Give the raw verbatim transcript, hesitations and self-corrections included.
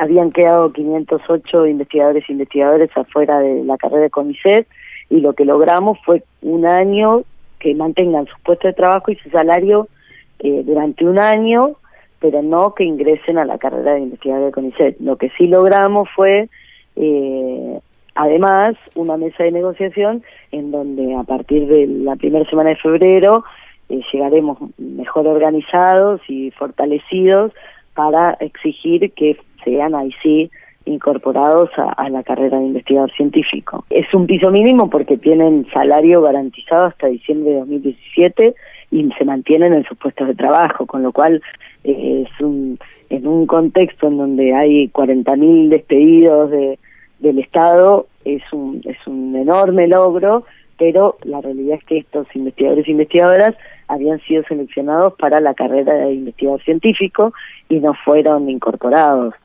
habían quedado quinientos ocho investigadores e investigadoras afuera de la carrera de CONICET, y lo que logramos fue un año que mantengan su puesto de trabajo y su salario eh, durante un año, pero no que ingresen a la carrera de investigador de CONICET. Lo que sí logramos fue, eh, además, una mesa de negociación en donde a partir de la primera semana de febrero eh, llegaremos mejor organizados y fortalecidos para exigir que sean ahí sí incorporados a, a la carrera de investigador científico. Es un piso mínimo porque tienen salario garantizado hasta diciembre de dos mil diecisiete y se mantienen en sus puestos de trabajo, con lo cual eh, es un en un contexto en donde hay cuarenta mil despedidos de, del Estado, es un es un enorme logro, pero la realidad es que estos investigadores e investigadoras habían sido seleccionados para la carrera de investigador científico y no fueron incorporados.